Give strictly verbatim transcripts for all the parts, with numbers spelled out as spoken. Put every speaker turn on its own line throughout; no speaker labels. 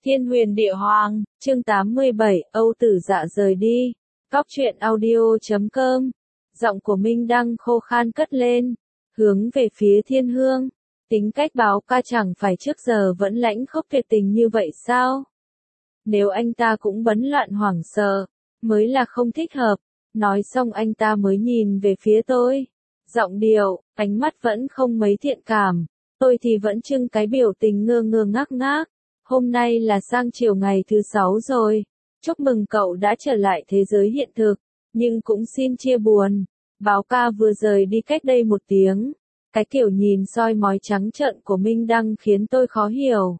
Thiên huyền địa hoàng, chương tám mươi bảy, Âu Tử Dạ rời đi. Góc truyện audio chấm com. Giọng của Minh Đăng khô khan cất lên, hướng về phía Thiên Hương. Tính cách Báo Ca chẳng phải trước giờ vẫn lãnh khốc tuyệt tình như vậy sao? Nếu anh ta cũng bấn loạn hoảng sợ, mới là không thích hợp. Nói xong anh ta mới nhìn về phía tôi. Giọng điệu, ánh mắt vẫn không mấy thiện cảm. Tôi thì vẫn trưng cái biểu tình ngơ ngơ ngác ngác. Hôm nay là sang chiều ngày thứ sáu rồi. Chúc mừng cậu đã trở lại thế giới hiện thực. Nhưng cũng xin chia buồn. Báo Ca vừa rời đi cách đây một tiếng. Cái kiểu nhìn soi mói trắng trợn của Minh Đăng khiến tôi khó hiểu.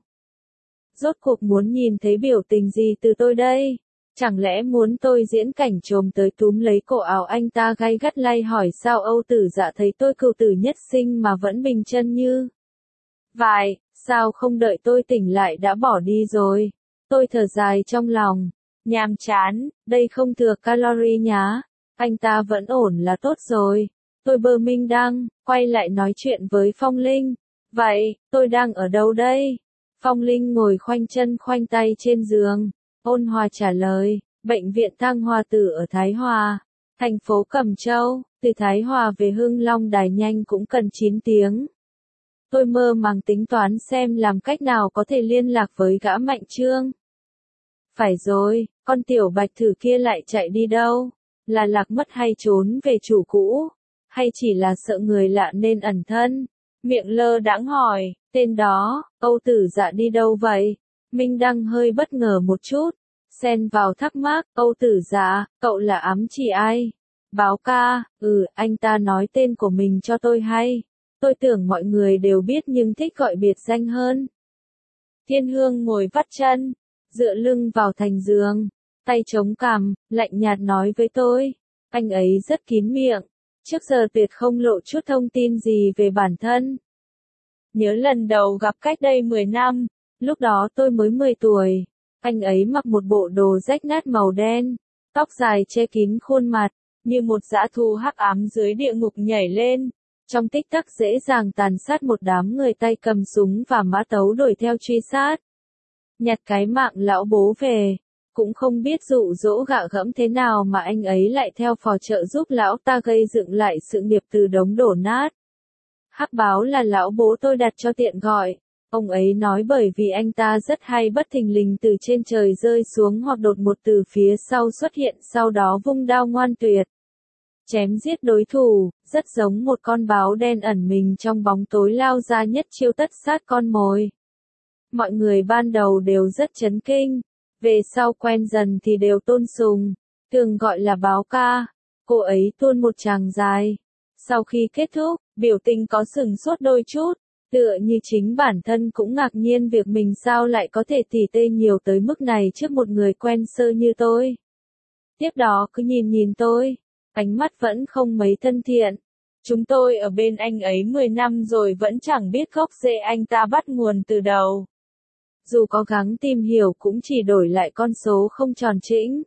Rốt cuộc muốn nhìn thấy biểu tình gì từ tôi đây? Chẳng lẽ muốn tôi diễn cảnh trồm tới túm lấy cổ áo anh ta gay gắt lay hỏi sao Âu Tử Dạ thấy tôi cừu tử nhất sinh mà vẫn bình chân như vài, sao không đợi tôi tỉnh lại đã bỏ đi rồi? Tôi thở dài trong lòng, nhàm chán, đây không thừa calorie nhá, anh ta vẫn ổn là tốt rồi. Tôi bơ Minh Đăng, quay lại nói chuyện với Phong Linh. Vậy, tôi đang ở đâu đây? Phong Linh ngồi khoanh chân khoanh tay trên giường, ôn hòa trả lời, bệnh viện Thăng Hoa Tử ở Thái Hòa, thành phố Cẩm Châu, từ Thái Hòa về Hưng Long Đài nhanh cũng cần chín tiếng. Tôi mơ màng tính toán xem làm cách nào có thể liên lạc với gã Mạnh Trương. Phải rồi, con tiểu bạch thử kia lại chạy đi đâu? Là lạc mất hay trốn về chủ cũ? Hay chỉ là sợ người lạ nên ẩn thân? Miệng lơ đãng hỏi, tên đó, Âu Tử Dạ đi đâu vậy? Minh Đăng hơi bất ngờ một chút, xen vào thắc mắc, Âu Tử Dạ, cậu là ám chỉ ai? Báo Ca, ừ, anh ta nói tên của mình cho tôi hay. Tôi tưởng mọi người đều biết nhưng thích gọi biệt danh hơn. Thiên Hương ngồi vắt chân, dựa lưng vào thành giường, tay chống cằm, lạnh nhạt nói với tôi. Anh ấy rất kín miệng, trước giờ tuyệt không lộ chút thông tin gì về bản thân. Nhớ lần đầu gặp cách đây mười năm, lúc đó tôi mới mười tuổi. Anh ấy mặc một bộ đồ rách nát màu đen, tóc dài che kín khuôn mặt, như một dã thú hắc ám dưới địa ngục nhảy lên. Trong tích tắc dễ dàng tàn sát một đám người tay cầm súng và mã tấu đuổi theo truy sát. Nhặt cái mạng lão bố về, cũng không biết dụ dỗ gạ gẫm thế nào mà anh ấy lại theo phò trợ giúp lão ta gây dựng lại sự nghiệp từ đống đổ nát. Hắc Báo là lão bố tôi đặt cho tiện gọi. Ông ấy nói bởi vì anh ta rất hay bất thình lình từ trên trời rơi xuống hoặc đột một từ phía sau xuất hiện sau đó vung đao ngoan tuyệt. Chém giết đối thủ, rất giống một con báo đen ẩn mình trong bóng tối lao ra nhất chiêu tất sát con mồi. Mọi người ban đầu đều rất chấn kinh, về sau quen dần thì đều tôn sùng, thường gọi là Báo Ca. Cô ấy tuôn một tràng dài. Sau khi kết thúc, biểu tình có sừng sốt đôi chút, tựa như chính bản thân cũng ngạc nhiên việc mình sao lại có thể tỉ tê nhiều tới mức này trước một người quen sơ như tôi. Tiếp đó cứ nhìn nhìn tôi. Ánh mắt vẫn không mấy thân thiện. Chúng tôi ở bên anh ấy mười năm rồi vẫn chẳng biết gốc rễ anh ta bắt nguồn từ đâu. Dù có gắng tìm hiểu cũng chỉ đổi lại con số không tròn chỉnh.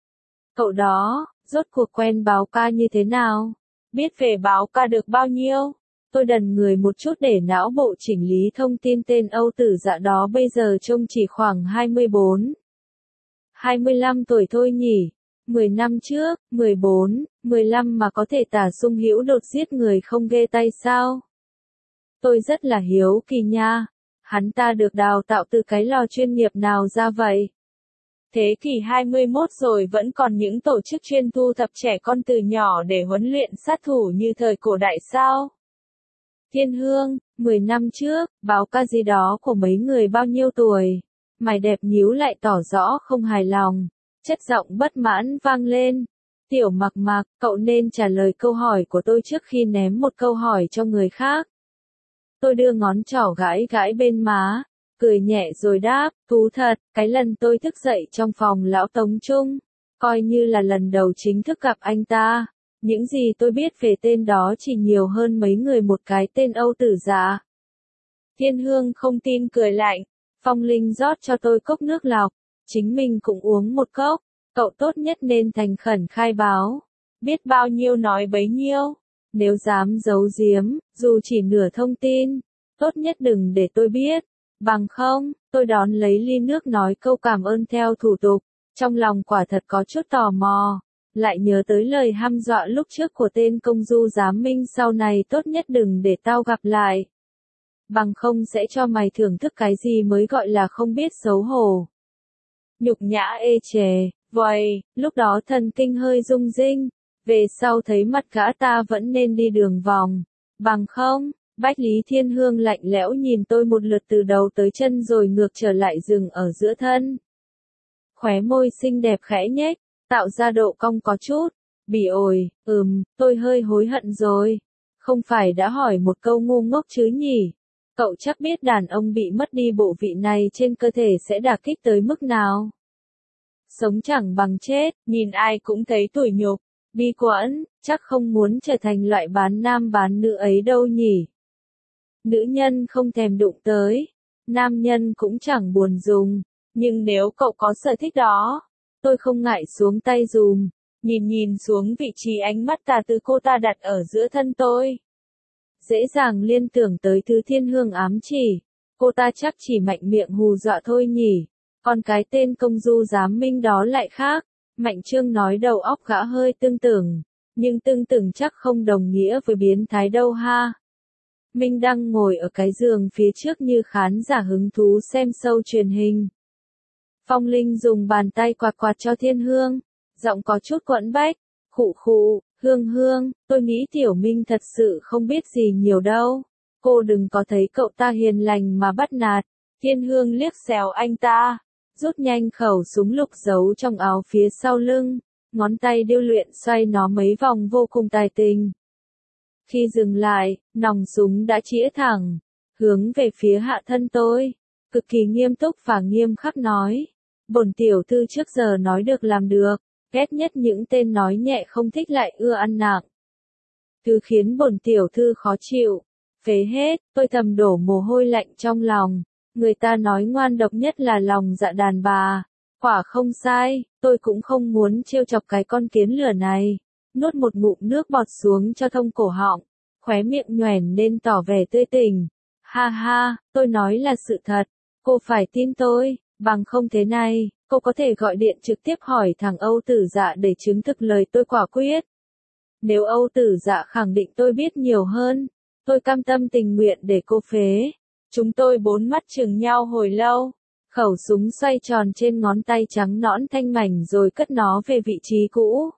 Cậu đó, rốt cuộc quen Báo Ca như thế nào? Biết về Báo Ca được bao nhiêu? Tôi đần người một chút để não bộ chỉnh lý thông tin tên Âu Tử Dạ đó bây giờ trông chỉ khoảng hai mươi bốn, hai mươi lăm tuổi thôi nhỉ. mười năm trước, mười bốn, mười lăm mà có thể tả Sung Hữu đột giết người không ghê tay sao? Tôi rất là hiếu kỳ nha. Hắn ta được đào tạo từ cái lò chuyên nghiệp nào ra vậy? Thế kỷ hai mươi mốt rồi vẫn còn những tổ chức chuyên thu thập trẻ con từ nhỏ để huấn luyện sát thủ như thời cổ đại sao? Thiên Hương, mười năm trước, Báo Ca gì đó của mấy người bao nhiêu tuổi? Mày đẹp nhíu lại tỏ rõ không hài lòng. Chất giọng bất mãn vang lên. Tiểu Mặc Mặc, cậu nên trả lời câu hỏi của tôi trước khi ném một câu hỏi cho người khác. Tôi đưa ngón trỏ gãi gãi bên má, cười nhẹ rồi đáp, thú thật, cái lần tôi thức dậy trong phòng lão Tống Trung, coi như là lần đầu chính thức gặp anh ta. Những gì tôi biết về tên đó chỉ nhiều hơn mấy người một cái tên Âu Tử Dạ. Thiên Hương không tin cười lạnh. Phong Linh rót cho tôi cốc nước lọc. Chính mình cũng uống một cốc. Cậu tốt nhất nên thành khẩn khai báo. Biết bao nhiêu nói bấy nhiêu. Nếu dám giấu giếm, dù chỉ nửa thông tin, tốt nhất đừng để tôi biết. Bằng không, Tôi đón lấy ly nước nói câu cảm ơn theo thủ tục, trong lòng quả thật có chút tò mò, lại nhớ tới lời hăm dọa lúc trước của tên công du giám minh sau này tốt nhất đừng để tao gặp lại. Bằng không sẽ cho mày thưởng thức cái gì mới gọi là không biết xấu hổ. Nhục nhã ê chề, vậy, lúc đó thần kinh hơi rung rinh, về sau thấy mặt gã ta vẫn nên đi đường vòng, bằng không, Bách Lý Thiên Hương lạnh lẽo nhìn tôi một lượt từ đầu tới chân rồi ngược trở lại dừng ở giữa thân. Khóe môi xinh đẹp khẽ nhếch, tạo ra độ cong có chút, bỉ ổi, ừm, tôi hơi hối hận rồi, không phải đã hỏi một câu ngu ngốc chứ nhỉ? Cậu chắc biết đàn ông bị mất đi bộ vị này trên cơ thể sẽ đả kích tới mức nào. Sống chẳng bằng chết, nhìn ai cũng thấy tủi nhục, bi quẫn, chắc không muốn trở thành loại bán nam bán nữ ấy đâu nhỉ. Nữ nhân không thèm đụng tới, nam nhân cũng chẳng buồn dùng, nhưng nếu cậu có sở thích đó, tôi không ngại xuống tay dùm, nhìn nhìn xuống vị trí ánh mắt tà từ cô ta đặt ở giữa thân tôi. Dễ dàng liên tưởng tới thứ Thiên Hương ám chỉ, cô ta chắc chỉ mạnh miệng hù dọa thôi nhỉ, còn cái tên công du giám minh đó lại khác. Mạnh Trương nói đầu óc gã hơi tương tưởng, nhưng tương tưởng chắc không đồng nghĩa với biến thái đâu ha. Minh đang ngồi ở cái giường phía trước như khán giả hứng thú xem show truyền hình. Phong Linh dùng bàn tay quạt quạt cho Thiên Hương, giọng có chút quẫn bách, khụ khụ, Hương Hương, tôi nghĩ Tiểu Minh thật sự không biết gì nhiều đâu, cô đừng có thấy cậu ta hiền lành mà bắt nạt. Thiên Hương liếc xéo anh ta, rút nhanh khẩu súng lục giấu trong áo phía sau lưng, ngón tay điêu luyện xoay nó mấy vòng vô cùng tài tình. Khi dừng lại, nòng súng đã chĩa thẳng, hướng về phía hạ thân tôi, cực kỳ nghiêm túc và nghiêm khắc nói. Bổn tiểu thư trước giờ nói được làm được, ghét nhất những tên nói nhẹ không thích lại ưa ăn nặng. Thứ khiến bổn tiểu thư khó chịu, phế hết, tôi thầm đổ mồ hôi lạnh trong lòng. Người ta nói ngoan độc nhất là lòng dạ đàn bà, quả không sai, tôi cũng không muốn trêu chọc cái con kiến lửa này. Nuốt một ngụm nước bọt xuống cho thông cổ họng, khóe miệng nhoẻn nên tỏ vẻ tươi tỉnh. Ha ha, tôi nói là sự thật, cô phải tin tôi, bằng không thế này, cô có thể gọi điện trực tiếp hỏi thằng Âu Tử Dạ để chứng thực lời tôi quả quyết. Nếu Âu Tử Dạ khẳng định tôi biết nhiều hơn, tôi cam tâm tình nguyện để cô phế. Chúng tôi bốn mắt chừng nhau hồi lâu, khẩu súng xoay tròn trên ngón tay trắng nõn thanh mảnh rồi cất nó về vị trí cũ.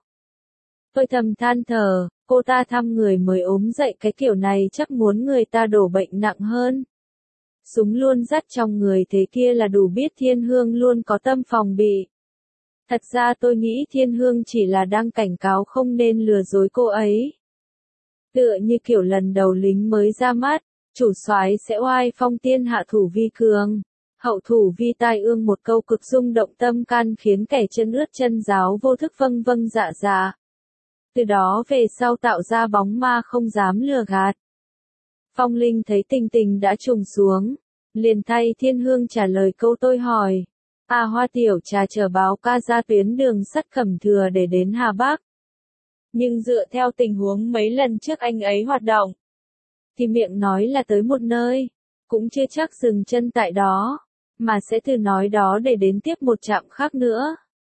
Tôi thầm than thở, cô ta thăm người mới ốm dậy cái kiểu này chắc muốn người ta đổ bệnh nặng hơn. Súng luôn dắt trong người thế kia là đủ biết Thiên Hương luôn có tâm phòng bị. Thật ra tôi nghĩ Thiên Hương chỉ là đang cảnh cáo không nên lừa dối cô ấy. Tựa như kiểu lần đầu lính mới ra mắt, chủ soái sẽ oai phong tiên hạ thủ vi cường, hậu thủ vi tai ương, một câu cực rung động tâm can khiến kẻ chân ướt chân ráo vô thức vâng vâng dạ dạ. Từ đó về sau tạo ra bóng ma không dám lừa gạt. Phong Linh thấy tình tình đã trùng xuống, liền thay Thiên Hương trả lời câu tôi hỏi. À, Hoa tiểu trà chở báo ca ra tuyến đường sắt Cẩm Thừa để đến Hà Bắc. Nhưng dựa theo tình huống mấy lần trước anh ấy hoạt động, thì miệng nói là tới một nơi, cũng chưa chắc dừng chân tại đó, mà sẽ từ nói đó để đến tiếp một trạm khác nữa.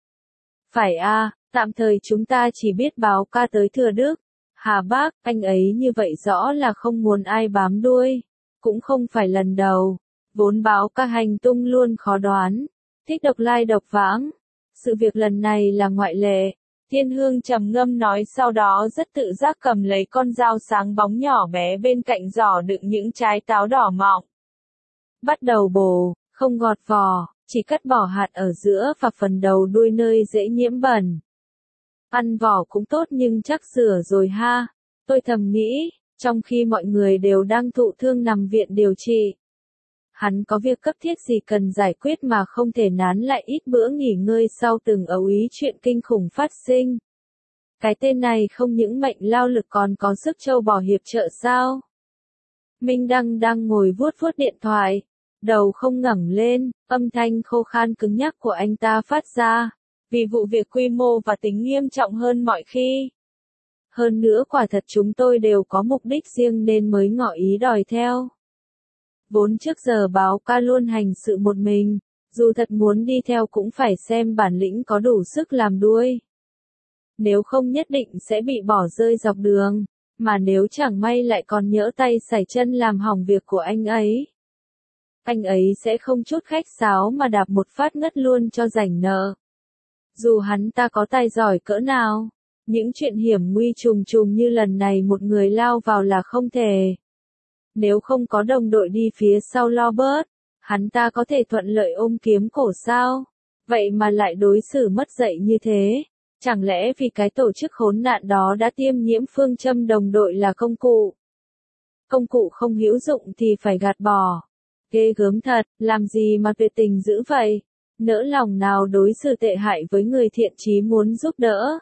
Phải à, tạm thời chúng ta chỉ biết báo ca tới Thừa Đức, Hà Bắc, anh ấy như vậy rõ là không muốn ai bám đuôi, cũng không phải lần đầu, vốn báo ca hành tung luôn khó đoán, thích độc lai độc vãng, sự việc lần này là ngoại lệ. Thiên Hương trầm ngâm nói, sau đó rất tự giác cầm lấy con dao sáng bóng nhỏ bé bên cạnh giỏ đựng những trái táo đỏ mọng. Bắt đầu bổ, không gọt vỏ, chỉ cắt bỏ hạt ở giữa và phần đầu đuôi nơi dễ nhiễm bẩn. Ăn vỏ cũng tốt nhưng chắc rửa rồi ha, tôi thầm nghĩ, trong khi mọi người đều đang thụ thương nằm viện điều trị. Hắn có việc cấp thiết gì cần giải quyết mà không thể nán lại ít bữa nghỉ ngơi sau từng ấu ý chuyện kinh khủng phát sinh. Cái tên này không những mệnh lao lực còn có sức trâu bò hiệp trợ sao? Minh Đăng đang ngồi vuốt vuốt điện thoại, đầu không ngẩng lên, âm thanh khô khan cứng nhắc của anh ta phát ra, vì vụ việc quy mô và tính nghiêm trọng hơn mọi khi. Hơn nữa quả thật chúng tôi đều có mục đích riêng nên mới ngỏ ý đòi theo. Vốn trước giờ báo ca luôn hành sự một mình, dù thật muốn đi theo cũng phải xem bản lĩnh có đủ sức làm đuôi. Nếu không nhất định sẽ bị bỏ rơi dọc đường, mà nếu chẳng may lại còn nhỡ tay sải chân làm hỏng việc của anh ấy. Anh ấy sẽ không chút khách sáo mà đạp một phát ngất luôn cho rảnh nợ. Dù hắn ta có tài giỏi cỡ nào, những chuyện hiểm nguy trùng trùng như lần này một người lao vào là không thể. Nếu không có đồng đội đi phía sau lo bớt, hắn ta có thể thuận lợi ôm kiếm cổ sao? Vậy mà lại đối xử mất dạy như thế. Chẳng lẽ vì cái tổ chức khốn nạn đó đã tiêm nhiễm phương châm đồng đội là công cụ? Công cụ không hữu dụng thì phải gạt bỏ. Ghê gớm thật, làm gì mà tuyệt tình dữ vậy? Nỡ lòng nào đối xử tệ hại với người thiện chí muốn giúp đỡ.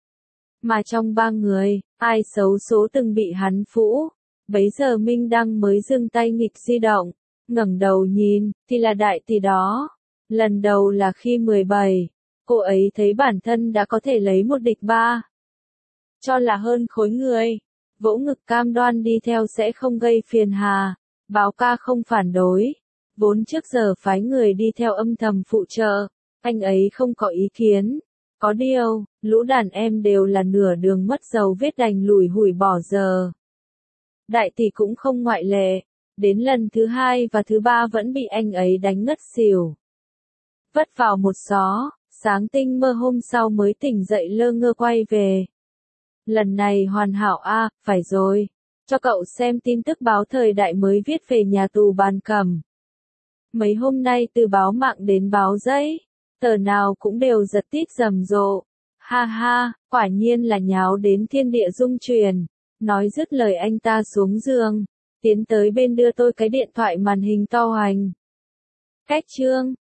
Mà trong ba người, ai xấu số từng bị hắn phũ? Bấy giờ Minh Đăng mới dừng tay nghịch di động, ngẩng đầu nhìn, thì là đại tỷ đó. Lần đầu là khi mười bảy, cô ấy thấy bản thân đã có thể lấy một địch ba. Cho là hơn khối người, vỗ ngực cam đoan đi theo sẽ không gây phiền hà, báo ca không phản đối. Vốn trước giờ phái người đi theo âm thầm phụ trợ, anh ấy không có ý kiến. Có điều, lũ đàn em đều là nửa đường mất dấu vết đành lủi hủi bỏ giờ. Đại tỷ cũng không ngoại lệ, đến lần thứ hai và thứ ba vẫn bị anh ấy đánh ngất xỉu. Vất vào một xó, sáng tinh mơ hôm sau mới tỉnh dậy lơ ngơ quay về. Lần này hoàn hảo a, à, phải rồi. Cho cậu xem tin tức báo thời đại mới viết về nhà tù Bàn Cẩm. Mấy hôm nay từ báo mạng đến báo giấy, tờ nào cũng đều giật tít rầm rộ. Ha ha, quả nhiên là nháo đến thiên địa rung chuyển. Nói dứt lời anh ta xuống giường, tiến tới bên đưa tôi cái điện thoại màn hình to hoành. Cách chương